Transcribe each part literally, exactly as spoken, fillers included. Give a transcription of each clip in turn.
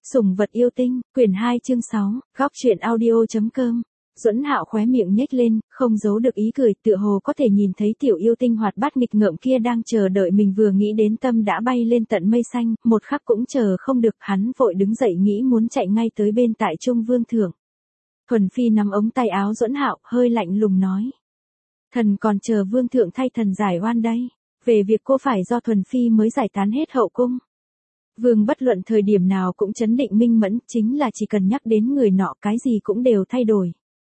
Sủng vật yêu tinh, quyển hai chương sáu, góc truyện audio chấm com. Duẫn Hạo khóe miệng nhếch lên, không giấu được ý cười, tựa hồ có thể nhìn thấy tiểu yêu tinh hoạt bát nghịch ngợm kia đang chờ đợi mình, vừa nghĩ đến tâm đã bay lên tận mây xanh, một khắc cũng chờ không được, hắn vội đứng dậy nghĩ muốn chạy ngay tới bên tại Trung Vương thượng. Thuần Phi nắm ống tay áo Duẫn Hạo, hơi lạnh lùng nói: "Thần còn chờ Vương thượng thay thần giải oan đây, về việc cô phải do Thuần Phi mới giải tán hết hậu cung." Vương bất luận thời điểm nào cũng trấn định minh mẫn, chính là chỉ cần nhắc đến người nọ cái gì cũng đều thay đổi.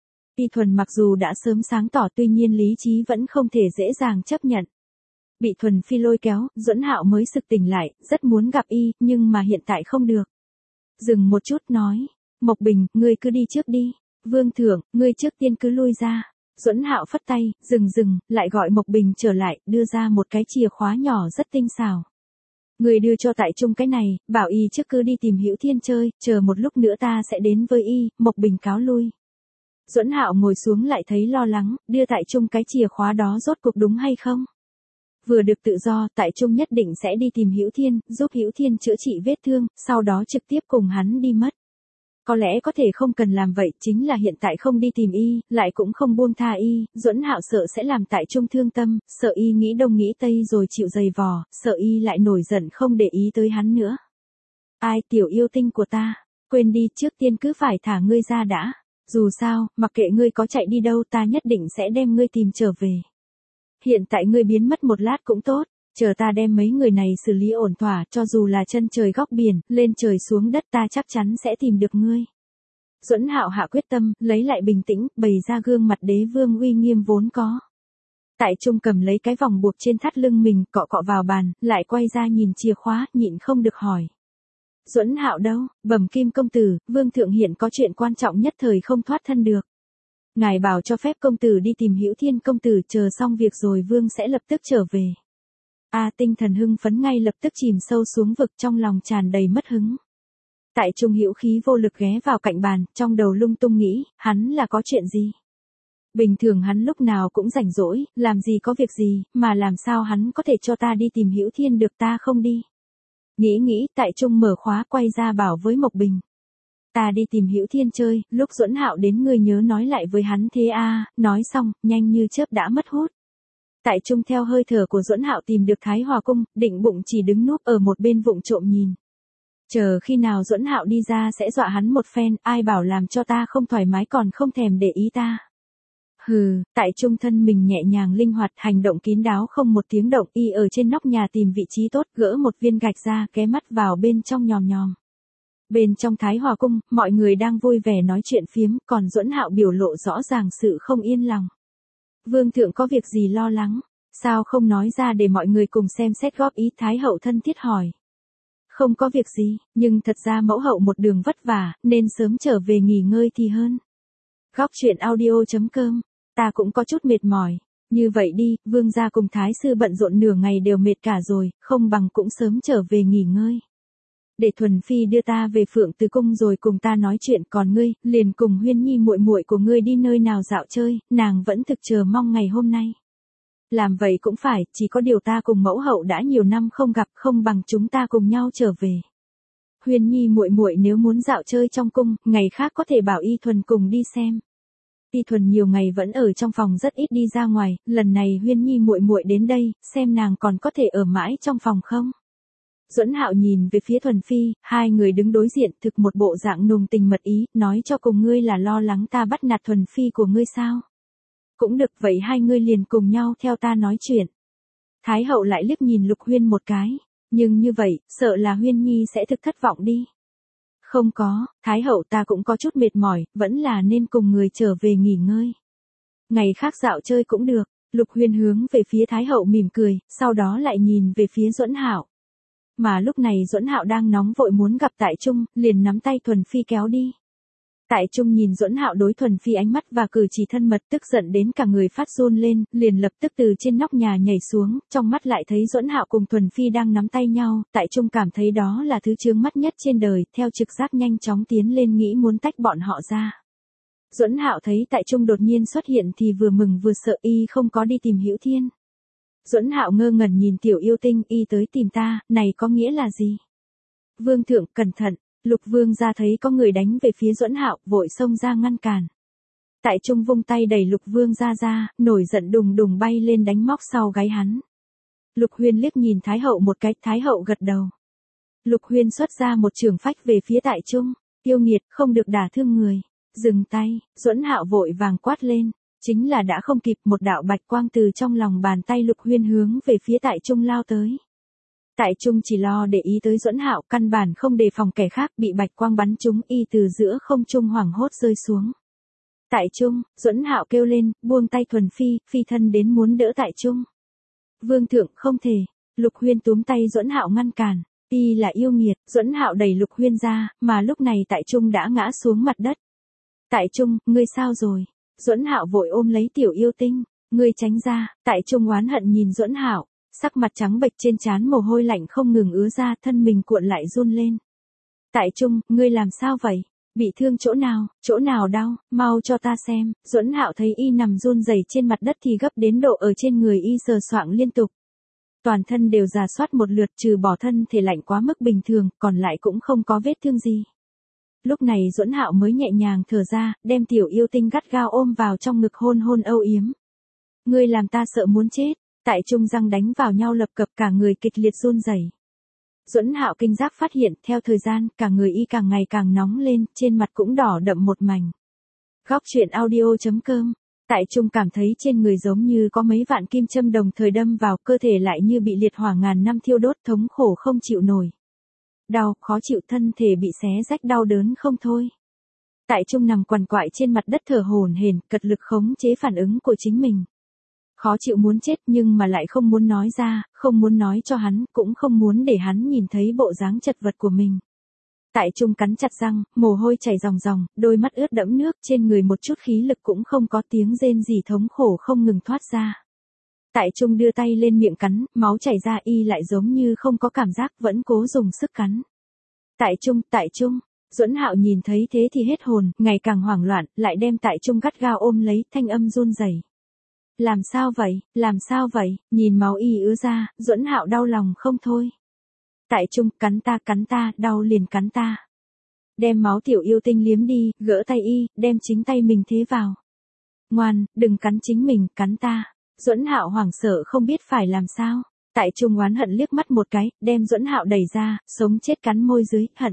Y Thuần mặc dù đã sớm sáng tỏ, tuy nhiên lý trí vẫn không thể dễ dàng chấp nhận. Bị Thuần Phi lôi kéo, Duẫn Hạo mới sực tỉnh lại, rất muốn gặp y, nhưng mà hiện tại không được. Dừng một chút nói: "Mộc Bình, ngươi cứ đi trước đi. Vương thượng, ngươi trước tiên cứ lui ra." Duẫn Hạo phất tay, dừng dừng, lại gọi Mộc Bình trở lại, đưa ra một cái chìa khóa nhỏ rất tinh xảo. "Người đưa cho tại Trung cái này, bảo y trước cứ đi tìm Hữu Thiên chơi, chờ một lúc nữa ta sẽ đến với y." Mộc Bình cáo lui. Duẫn Hạo ngồi xuống lại thấy lo lắng, đưa tại Trung cái chìa khóa đó rốt cuộc đúng hay không? Vừa được tự do, tại Trung nhất định sẽ đi tìm Hữu Thiên, giúp Hữu Thiên chữa trị vết thương, sau đó trực tiếp cùng hắn đi mất. Có lẽ có thể không cần làm vậy, chính là hiện tại không đi tìm y, lại cũng không buông tha y, Duẫn Hạo sợ sẽ làm tại Trung thương tâm, sợ y nghĩ đông nghĩ tây rồi chịu giày vò, sợ y lại nổi giận không để ý tới hắn nữa. "Ai, tiểu yêu tinh của ta, quên đi, trước tiên cứ phải thả ngươi ra đã. Dù sao, mặc kệ ngươi có chạy đi đâu, ta nhất định sẽ đem ngươi tìm trở về. Hiện tại ngươi biến mất một lát cũng tốt, chờ ta đem mấy người này xử lý ổn thỏa, cho dù là chân trời góc biển, lên trời xuống đất ta chắc chắn sẽ tìm được ngươi." Duẫn Hạo hạ quyết tâm, lấy lại bình tĩnh, bày ra gương mặt đế vương uy nghiêm vốn có. Tại Trung cầm lấy cái vòng buộc trên thắt lưng mình, cọ cọ vào bàn, lại quay ra nhìn chìa khóa, nhịn không được hỏi: "Duẫn Hạo đâu?" "Bẩm Kim công tử, Vương thượng hiện có chuyện quan trọng nhất thời không thoát thân được. Ngài bảo cho phép công tử đi tìm Hữu Thiên công tử, chờ xong việc rồi Vương sẽ lập tức trở về." A tinh thần hưng phấn ngay lập tức chìm sâu xuống vực, trong lòng tràn đầy mất hứng. Tại Trung hữu khí vô lực ghé vào cạnh bàn, trong đầu lung tung nghĩ, hắn là có chuyện gì? Bình thường hắn lúc nào cũng rảnh rỗi, làm gì có việc gì, mà làm sao hắn có thể cho ta đi tìm Hữu Thiên được, ta không đi. Nghĩ nghĩ, tại Trung mở khóa quay ra bảo với Mộc Bình: "Ta đi tìm Hữu Thiên chơi, lúc Duẫn Hạo đến ngươi nhớ nói lại với hắn thế a." Nói xong, nhanh như chớp đã mất hút. Tại Trung theo hơi thở của Duẫn Hạo tìm được Thái Hòa cung, định bụng chỉ đứng núp ở một bên vụng trộm nhìn. Chờ khi nào Duẫn Hạo đi ra sẽ dọa hắn một phen, ai bảo làm cho ta không thoải mái còn không thèm để ý ta. Hừ, tại Trung thân mình nhẹ nhàng linh hoạt, hành động kín đáo không một tiếng động, y ở trên nóc nhà tìm vị trí tốt, gỡ một viên gạch ra, ghé mắt vào bên trong nhòm nhòm. Bên trong Thái Hòa cung, mọi người đang vui vẻ nói chuyện phiếm, còn Duẫn Hạo biểu lộ rõ ràng sự không yên lòng. "Vương thượng có việc gì lo lắng, sao không nói ra để mọi người cùng xem xét góp ý?" Thái hậu thân thiết hỏi. "Không có việc gì, nhưng thật ra mẫu hậu một đường vất vả, nên sớm trở về nghỉ ngơi thì hơn." Góc truyện audio chấm com. "Ta cũng có chút mệt mỏi. Như vậy đi, vương gia cùng thái sư bận rộn nửa ngày đều mệt cả rồi, không bằng cũng sớm trở về nghỉ ngơi. Để Thuần Phi đưa ta về Phượng Từ cung rồi cùng ta nói chuyện, còn ngươi, liền cùng Huyên Nhi muội muội của ngươi đi nơi nào dạo chơi, nàng vẫn thực chờ mong ngày hôm nay." "Làm vậy cũng phải, chỉ có điều ta cùng mẫu hậu đã nhiều năm không gặp, không bằng chúng ta cùng nhau trở về. Huyên Nhi muội muội nếu muốn dạo chơi trong cung, ngày khác có thể bảo Y Thuần cùng đi xem." Y Thuần nhiều ngày vẫn ở trong phòng rất ít đi ra ngoài, lần này Huyên Nhi muội muội đến đây, xem nàng còn có thể ở mãi trong phòng không. Duẫn Hạo nhìn về phía Thuần Phi, hai người đứng đối diện, thực một bộ dạng nùng tình mật ý, nói cho cùng ngươi là lo lắng ta bắt nạt Thuần Phi của ngươi sao? Cũng được, vậy hai ngươi liền cùng nhau theo ta nói chuyện. Thái hậu lại liếc nhìn Lục Huyên một cái, nhưng như vậy, sợ là Huyên Nhi sẽ thực thất vọng đi. "Không có, Thái hậu, ta cũng có chút mệt mỏi, vẫn là nên cùng người trở về nghỉ ngơi. Ngày khác dạo chơi cũng được." Lục Huyên hướng về phía Thái hậu mỉm cười, sau đó lại nhìn về phía Duẫn Hạo. Mà lúc này Duẫn Hạo đang nóng vội muốn gặp Tại Trung, liền nắm tay Thuần Phi kéo đi. Tại Trung nhìn Duẫn Hạo đối Thuần Phi ánh mắt và cử chỉ thân mật, tức giận đến cả người phát run lên, liền lập tức từ trên nóc nhà nhảy xuống, trong mắt lại thấy Duẫn Hạo cùng Thuần Phi đang nắm tay nhau, Tại Trung cảm thấy đó là thứ chướng mắt nhất trên đời, theo trực giác nhanh chóng tiến lên nghĩ muốn tách bọn họ ra. Duẫn Hạo thấy Tại Trung đột nhiên xuất hiện thì vừa mừng vừa sợ, y không có đi tìm Hữu Thiên. Duẫn Hạo ngơ ngẩn nhìn tiểu yêu tinh, y tới tìm ta, này có nghĩa là gì? Vương thượng, cẩn thận. Lục Vương gia thấy có người đánh về phía Duẫn Hạo, vội xông ra ngăn cản. Tại Trung vung tay đẩy Lục Vương gia ra, nổi giận đùng đùng bay lên đánh móc sau gáy hắn. Lục Huyên liếc nhìn Thái hậu một cái, Thái hậu gật đầu. Lục Huyên xuất ra một chưởng phách về phía Tại Trung, yêu nghiệt, không được đả thương người. Dừng tay, Duẫn Hạo vội vàng quát lên, chính là đã không kịp, một đạo bạch quang từ trong lòng bàn tay Lục Huyên hướng về phía Tại Trung lao tới. Tại Trung chỉ lo để ý tới Duẫn Hạo, căn bản không đề phòng kẻ khác, bị bạch quang bắn trúng, y từ giữa không trung hoảng hốt rơi xuống. Tại Trung, Duẫn Hạo kêu lên, buông tay thuần phi, phi thân đến muốn đỡ Tại Trung. Vương thượng, không thể. Lục Huyên túm tay Duẫn Hạo ngăn cản. Y là yêu nghiệt. Duẫn Hạo đẩy Lục Huyên ra, mà lúc này Tại Trung đã ngã xuống mặt đất. Tại Trung, ngươi sao rồi? Duẫn Hạo vội ôm lấy tiểu yêu tinh. Ngươi tránh ra. Tại Trung oán hận nhìn Duẫn Hạo, sắc mặt trắng bệch, trên trán mồ hôi lạnh không ngừng ứa ra, thân mình cuộn lại run lên. Tại Trung, ngươi làm sao vậy? Bị thương chỗ nào? Chỗ nào đau? Mau cho ta xem. Duẫn Hạo thấy y nằm run rẩy trên mặt đất thì gấp đến độ ở trên người y sờ soạng liên tục. Toàn thân đều rà soát một lượt, trừ bỏ thân thể lạnh quá mức bình thường, còn lại cũng không có vết thương gì. Lúc này Duẫn Hạo mới nhẹ nhàng thở ra, đem tiểu yêu tinh gắt gao ôm vào trong ngực, hôn hôn âu yếm. Ngươi làm ta sợ muốn chết. Tại Trung răng đánh vào nhau lập cập, cả người kịch liệt run rẩy. Duẫn Hạo kinh giác phát hiện, theo thời gian, cả người y càng ngày càng nóng lên, trên mặt cũng đỏ đậm một mảnh. Góc truyện audio chấm com. Tại Trung cảm thấy trên người giống như có mấy vạn kim châm đồng thời đâm vào, cơ thể lại như bị liệt hỏa ngàn năm thiêu đốt, thống khổ không chịu nổi. Đau, khó chịu, thân thể bị xé rách đau đớn không thôi. Tại Trung nằm quằn quại trên mặt đất thở hổn hển, cật lực khống chế phản ứng của chính mình. Khó chịu muốn chết nhưng mà lại không muốn nói ra, không muốn nói cho hắn, cũng không muốn để hắn nhìn thấy bộ dáng chật vật của mình. Tại Trung cắn chặt răng, mồ hôi chảy ròng ròng, đôi mắt ướt đẫm nước, trên người một chút khí lực cũng không có, tiếng rên rỉ thống khổ không ngừng thoát ra. Tại Trung đưa tay lên miệng cắn, máu chảy ra, y lại giống như không có cảm giác, vẫn cố dùng sức cắn. Tại Trung, Tại Trung, Duẫn Hạo nhìn thấy thế thì hết hồn, ngày càng hoảng loạn, lại đem Tại Trung gắt gao ôm lấy, thanh âm run rẩy. Làm sao vậy, làm sao vậy, nhìn máu y ứa ra, Duẫn Hạo đau lòng không thôi. Tại Trung, cắn ta, cắn ta, đau liền cắn ta. Đem máu tiểu yêu tinh liếm đi, gỡ tay y, đem chính tay mình thế vào. Ngoan, đừng cắn chính mình, cắn ta. Duẫn Hạo hoảng sợ không biết phải làm sao. Tại Trung oán hận liếc mắt một cái, đem Duẫn Hạo đẩy ra, sống chết cắn môi dưới, hận.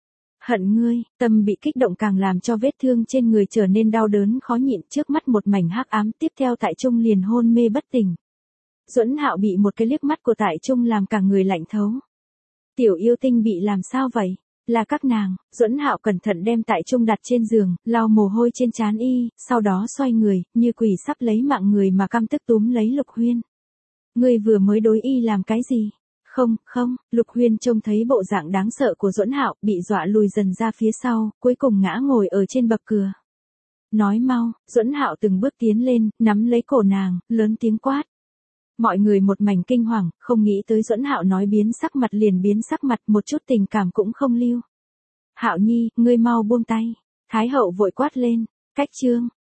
Hận ngươi, tâm bị kích động càng làm cho vết thương trên người trở nên đau đớn khó nhịn, trước mắt một mảnh hắc ám, tiếp theo Tại Trung liền hôn mê bất tỉnh. Duẫn Hạo bị một cái liếc mắt của Tại Trung làm cả người lạnh thấu. Tiểu yêu tinh bị làm sao vậy? Là các nàng. Duẫn Hạo cẩn thận đem Tại Trung đặt trên giường, lau mồ hôi trên trán y, sau đó xoay người, như quỷ sắp lấy mạng người mà căm tức túm lấy Lục Huyên. Ngươi vừa mới đối y làm cái gì? Không, không, Lục Huyên trông thấy bộ dạng đáng sợ của Duẫn Hạo, bị dọa lùi dần ra phía sau, cuối cùng ngã ngồi ở trên bậc cửa. Nói mau. Duẫn Hạo từng bước tiến lên, nắm lấy cổ nàng, lớn tiếng quát. Mọi người một mảnh kinh hoàng, không nghĩ tới Duẫn Hạo nói biến sắc mặt liền biến sắc mặt, một chút tình cảm cũng không lưu. Hạo Nhi, ngươi mau buông tay. Thái hậu vội quát lên. Cách chương.